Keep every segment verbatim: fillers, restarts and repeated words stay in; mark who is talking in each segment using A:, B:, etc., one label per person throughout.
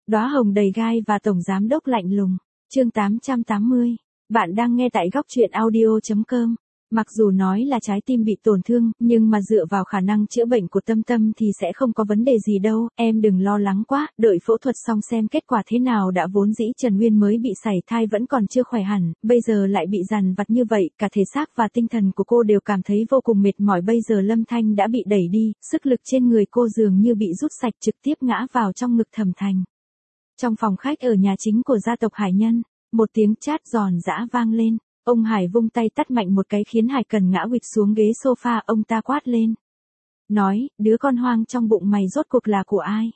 A: Đóa hồng đầy gai và tổng giám đốc lạnh lùng. Chương tám trăm tám mươi. Bạn đang nghe tại góc truyện audio chấm com. Mặc dù nói là trái tim bị tổn thương, nhưng mà dựa vào khả năng chữa bệnh của Tâm Tâm thì sẽ không có vấn đề gì đâu, em đừng lo lắng quá, đợi phẫu thuật xong xem kết quả thế nào đã. Vốn dĩ Trần Nguyên mới bị sảy thai vẫn còn chưa khỏe hẳn, bây giờ lại bị dằn vặt như vậy, cả thể xác và tinh thần của cô đều cảm thấy vô cùng mệt mỏi. Bây giờ Lâm Thanh đã bị đẩy đi, sức lực trên người cô dường như bị rút sạch, trực tiếp ngã vào trong ngực Thẩm Thành. Trong phòng khách ở nhà chính của gia tộc Hải Nhân, một tiếng chát giòn giã vang lên. Ông Hải vung tay tát mạnh một cái khiến Hải Cần ngã quỵt xuống ghế sofa, ông ta quát lên. Nói, đứa con hoang trong bụng mày rốt cuộc là của ai?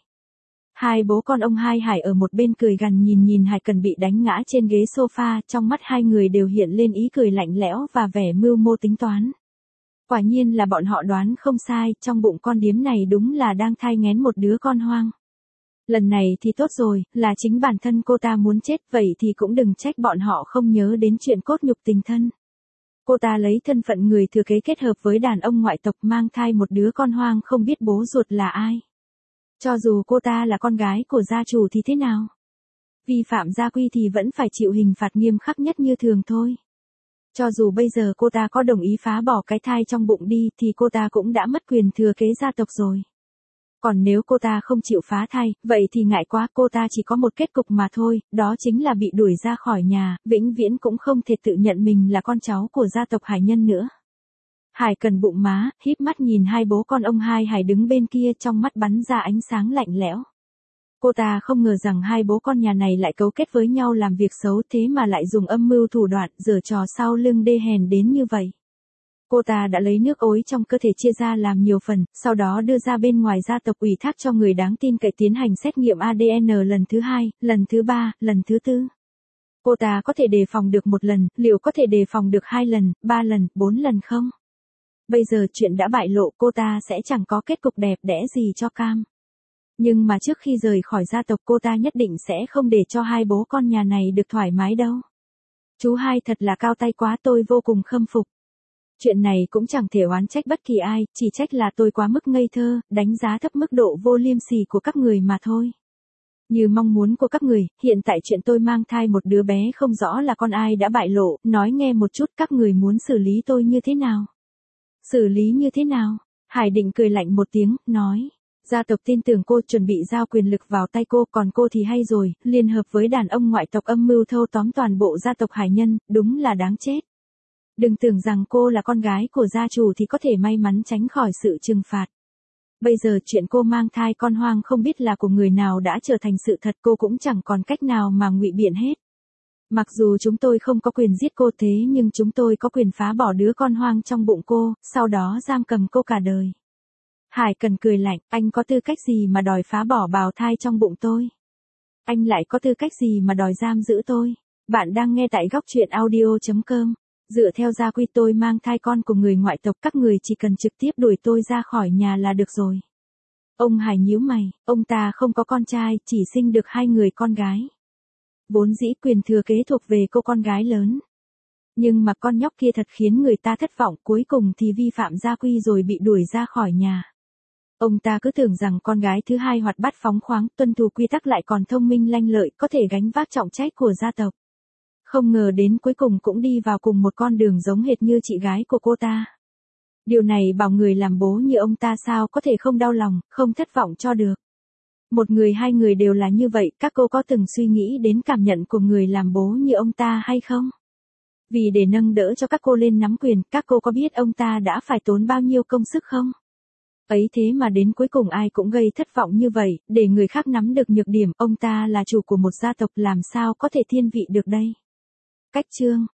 A: Hai bố con ông Hai Hải ở một bên cười gằn nhìn nhìn Hải Cần bị đánh ngã trên ghế sofa, trong mắt hai người đều hiện lên ý cười lạnh lẽo và vẻ mưu mô tính toán. Quả nhiên là bọn họ đoán không sai, trong bụng con điếm này đúng là đang thai nghén một đứa con hoang. Lần này thì tốt rồi, là chính bản thân cô ta muốn chết, vậy thì cũng đừng trách bọn họ không nhớ đến chuyện cốt nhục tình thân. Cô ta lấy thân phận người thừa kế kết hợp với đàn ông ngoại tộc mang thai một đứa con hoang không biết bố ruột là ai. Cho dù cô ta là con gái của gia chủ thì thế nào? Vi phạm gia quy thì vẫn phải chịu hình phạt nghiêm khắc nhất như thường thôi. Cho dù bây giờ cô ta có đồng ý phá bỏ cái thai trong bụng đi thì cô ta cũng đã mất quyền thừa kế gia tộc rồi. Còn nếu cô ta không chịu phá thai, vậy thì ngại quá, cô ta chỉ có một kết cục mà thôi, đó chính là bị đuổi ra khỏi nhà, vĩnh viễn cũng không thể tự nhận mình là con cháu của gia tộc Hải Nhân nữa. Hải Cần bụng má, híp mắt nhìn hai bố con ông Hai Hải đứng bên kia, trong mắt bắn ra ánh sáng lạnh lẽo. Cô ta không ngờ rằng hai bố con nhà này lại cấu kết với nhau làm việc xấu, thế mà lại dùng âm mưu thủ đoạn, giở trò sau lưng đê hèn đến như vậy. Cô ta đã lấy nước ối trong cơ thể chia ra làm nhiều phần, sau đó đưa ra bên ngoài gia tộc, ủy thác cho người đáng tin cậy tiến hành xét nghiệm a đê en lần thứ hai, lần thứ ba, lần thứ tư. Cô ta có thể đề phòng được một lần, liệu có thể đề phòng được hai lần, ba lần, bốn lần không? Bây giờ chuyện đã bại lộ, cô ta sẽ chẳng có kết cục đẹp đẽ gì cho cam. Nhưng mà trước khi rời khỏi gia tộc cô ta nhất định sẽ không để cho hai bố con nhà này được thoải mái đâu. Chú hai thật là cao tay quá, tôi vô cùng khâm phục. Chuyện này cũng chẳng thể oán trách bất kỳ ai, chỉ trách là tôi quá mức ngây thơ, đánh giá thấp mức độ vô liêm sỉ của các người mà thôi. Như mong muốn của các người, hiện tại chuyện tôi mang thai một đứa bé không rõ là con ai đã bại lộ, nói nghe một chút, các người muốn xử lý tôi như thế nào? Xử lý như thế nào? Hải Định cười lạnh một tiếng, nói. Gia tộc tin tưởng cô, chuẩn bị giao quyền lực vào tay cô, còn cô thì hay rồi, liên hợp với đàn ông ngoại tộc âm mưu thâu tóm toàn bộ gia tộc Hải Nhân, đúng là đáng chết. Đừng tưởng rằng cô là con gái của gia chủ thì có thể may mắn tránh khỏi sự trừng phạt. Bây giờ chuyện cô mang thai con hoang không biết là của người nào đã trở thành sự thật, cô cũng chẳng còn cách nào mà ngụy biện hết. Mặc dù chúng tôi không có quyền giết cô, thế nhưng chúng tôi có quyền phá bỏ đứa con hoang trong bụng cô, sau đó giam cầm cô cả đời. Hải Cần cười lạnh, anh có tư cách gì mà đòi phá bỏ bào thai trong bụng tôi? Anh lại có tư cách gì mà đòi giam giữ tôi? Bạn đang nghe tại góc truyện audio chấm com. Dựa theo gia quy tôi mang thai con của người ngoại tộc, các người chỉ cần trực tiếp đuổi tôi ra khỏi nhà là được rồi. Ông Hải nhíu mày, ông ta không có con trai, chỉ sinh được hai người con gái. Vốn dĩ quyền thừa kế thuộc về cô con gái lớn. Nhưng mà con nhóc kia thật khiến người ta thất vọng, cuối cùng thì vi phạm gia quy rồi bị đuổi ra khỏi nhà. Ông ta cứ tưởng rằng con gái thứ hai hoạt bát phóng khoáng, tuân thủ quy tắc, lại còn thông minh lanh lợi, có thể gánh vác trọng trách của gia tộc. Không ngờ đến cuối cùng cũng đi vào cùng một con đường giống hệt như chị gái của cô ta. Điều này bảo người làm bố như ông ta sao có thể không đau lòng, không thất vọng cho được. Một người hai người đều là như vậy, các cô có từng suy nghĩ đến cảm nhận của người làm bố như ông ta hay không? Vì để nâng đỡ cho các cô lên nắm quyền, các cô có biết ông ta đã phải tốn bao nhiêu công sức không? Ấy thế mà đến cuối cùng ai cũng gây thất vọng như vậy, để người khác nắm được nhược điểm, ông ta là chủ của một gia tộc làm sao có thể thiên vị được đây? Cách chương